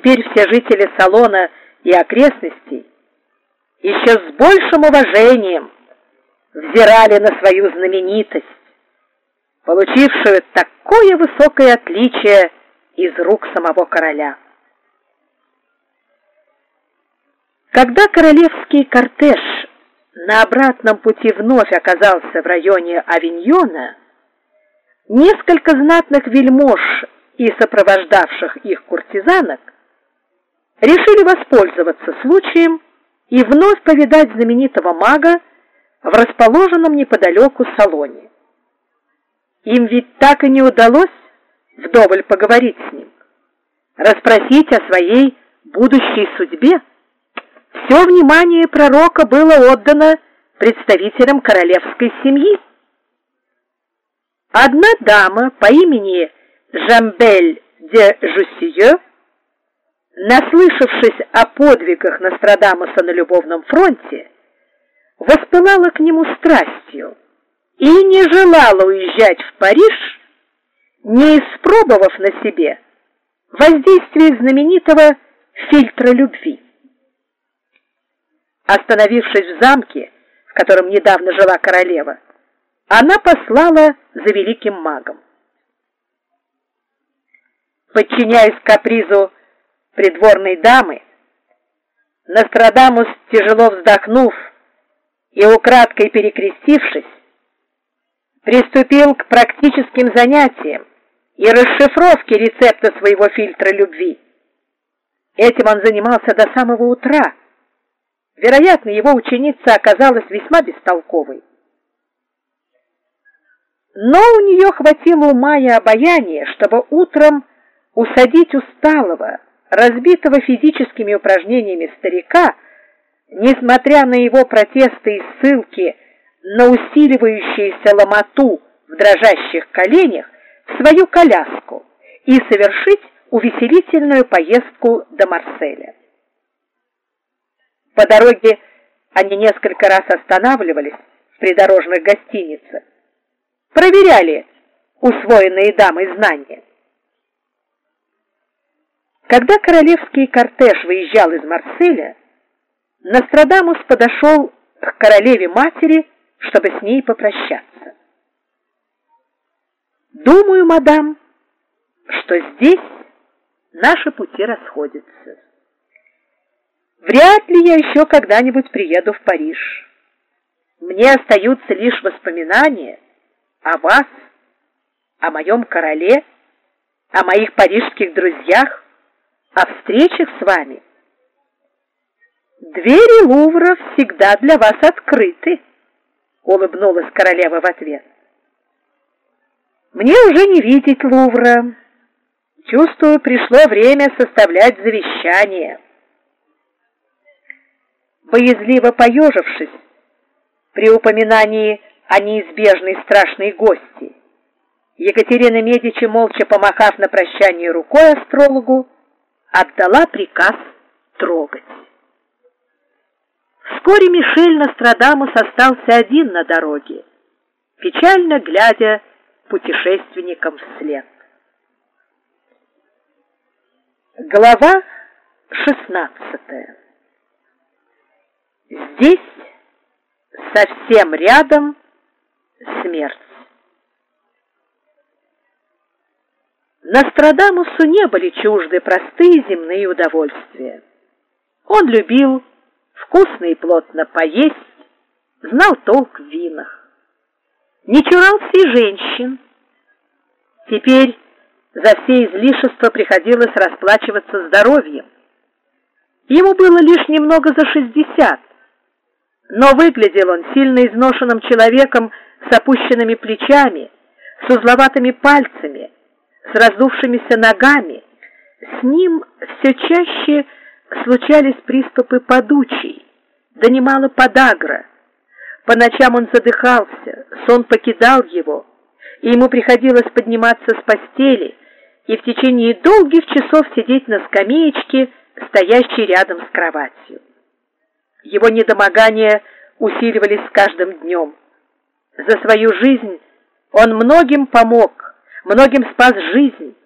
теперь все жители Салона и окрестностей еще с большим уважением взирали на свою знаменитость, получившую такое высокое отличие из рук самого короля. Когда королевский кортеж на обратном пути вновь оказался в районе Авиньона, несколько знатных вельмож и сопровождавших их куртизанок решили воспользоваться случаем и вновь повидать знаменитого мага в расположенном неподалеку салоне. Им ведь так и не удалось вдоволь поговорить с ним, расспросить о своей будущей судьбе. Все внимание пророка было отдано представителям королевской семьи. Одна дама по имени Жамбель де Жуссие, наслышавшись о подвигах Нострадамуса на любовном фронте, воспылала к нему страстью и не желала уезжать в Париж, не испробовав на себе воздействие знаменитого фильтра любви. Остановившись в замке, в котором недавно жила королева, она послала за великим магом. Подчиняясь капризу придворной дамы, Нострадамус, тяжело вздохнув и украдкой перекрестившись, приступил к практическим занятиям и расшифровке рецепта своего фильтра любви. Этим он занимался до самого утра. Вероятно, его ученица оказалась весьма бестолковой. Но у нее хватило ума и обаяния, чтобы утром усадить усталого, разбитого физическими упражнениями старика, несмотря на его протесты и ссылки на усиливающуюся ломоту в дрожащих коленях, в свою коляску и совершить увеселительную поездку до Марселя. По дороге они несколько раз останавливались в придорожных гостиницах, проверяли усвоенные дамой знания. Когда королевский кортеж выезжал из Марселя, Нострадамус подошел к королеве-матери, чтобы с ней попрощаться. «Думаю, мадам, что здесь наши пути расходятся. Вряд ли я еще когда-нибудь приеду в Париж. Мне остаются лишь воспоминания о вас, о моем короле, о моих парижских друзьях, о встречах с вами. Двери Лувра всегда для вас открыты», — улыбнулась королева в ответ. «Мне уже не видеть Лувра. Чувствую, пришло время составлять завещание». Боязливо поежившись при упоминании о неизбежной страшной гости, Екатерина Медичи, молча помахав на прощание рукой астрологу, отдала приказ трогать. Вскоре Мишель Нострадамус остался один на дороге, печально глядя путешественникам вслед. Глава 16. Здесь совсем рядом смерть. Нострадамусу не были чужды простые земные удовольствия. Он любил вкусно и плотно поесть, знал толк в винах. Не чурался и женщин. Теперь за все излишества приходилось расплачиваться здоровьем. Ему было лишь немного за 60, но выглядел он сильно изношенным человеком с опущенными плечами, с узловатыми пальцами, с раздувшимися ногами. С ним все чаще случались приступы подучий, да немало подагра. По ночам он задыхался, сон покидал его, и ему приходилось подниматься с постели и в течение долгих часов сидеть на скамеечке, стоящей рядом с кроватью. Его недомогания усиливались с каждым днем. За свою жизнь он многим помог, многим спас жизнь,